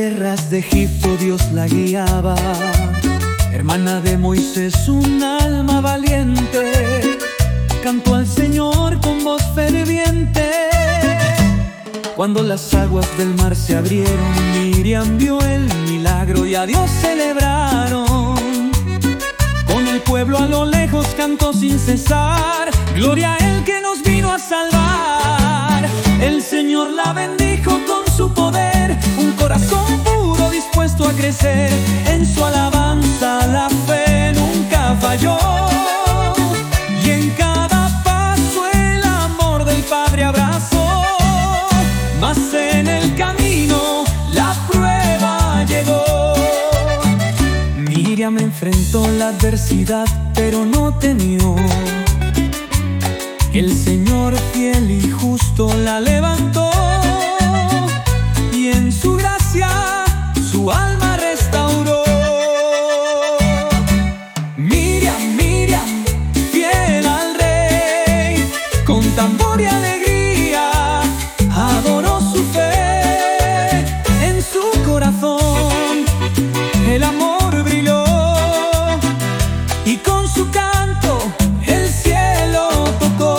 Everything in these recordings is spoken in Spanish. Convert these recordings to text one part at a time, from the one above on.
tierras de Egipto Dios la guiaba, hermana de Moisés, un alma valiente, cantó al Señor con voz ferviente. Cuando las aguas del mar se abrieron, Miriam vio el milagro y a Dios celebraron. Con el pueblo a lo lejos cantó sin cesar, gloria a Él que nos vino a salvar. El Señor la bendijo con su poder, un corazón puro dispuesto a crecer. En su alabanza la fe nunca falló, y en cada paso el amor del Padre abrazó. Mas en el camino la prueba llegó. Miriam enfrentó la adversidad, pero no temió. El Señor fiel y justo la levantó, y en su gracia su alma restauró. Miriam, Miriam, fiel al Rey, con tambor y alegría adoró su fe. En su corazón el amor brilló, y con su canto el cielo tocó.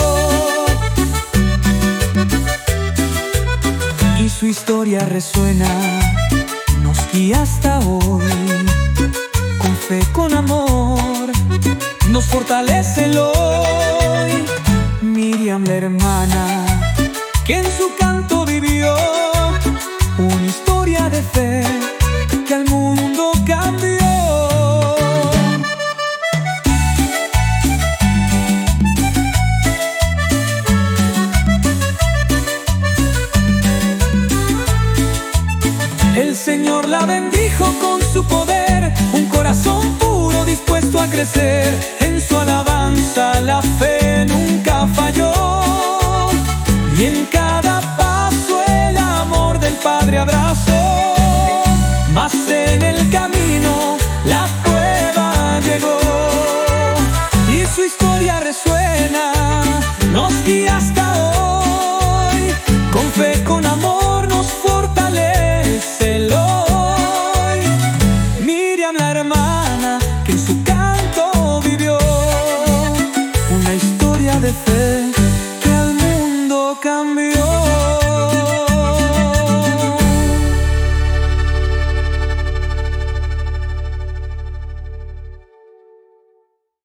Y su historia resuena, nos guía hasta hoy. Con fe, con amor, nos fortalece el hoy. Miriam, la hermana, que en su canto vivió una historia de fe que al mundo cambió. El Señor la bendijo con su poder, un corazón puro dispuesto a crecer. En su alabanza la fe nunca falló, y en cada paso el amor del Padre abrazó. Mas en el camino la prueba llegó, y su historia resuena, nos guía hasta hoy. Con fe, con amor nos fortalece el hoy. Miriam, la hermana, que en su casa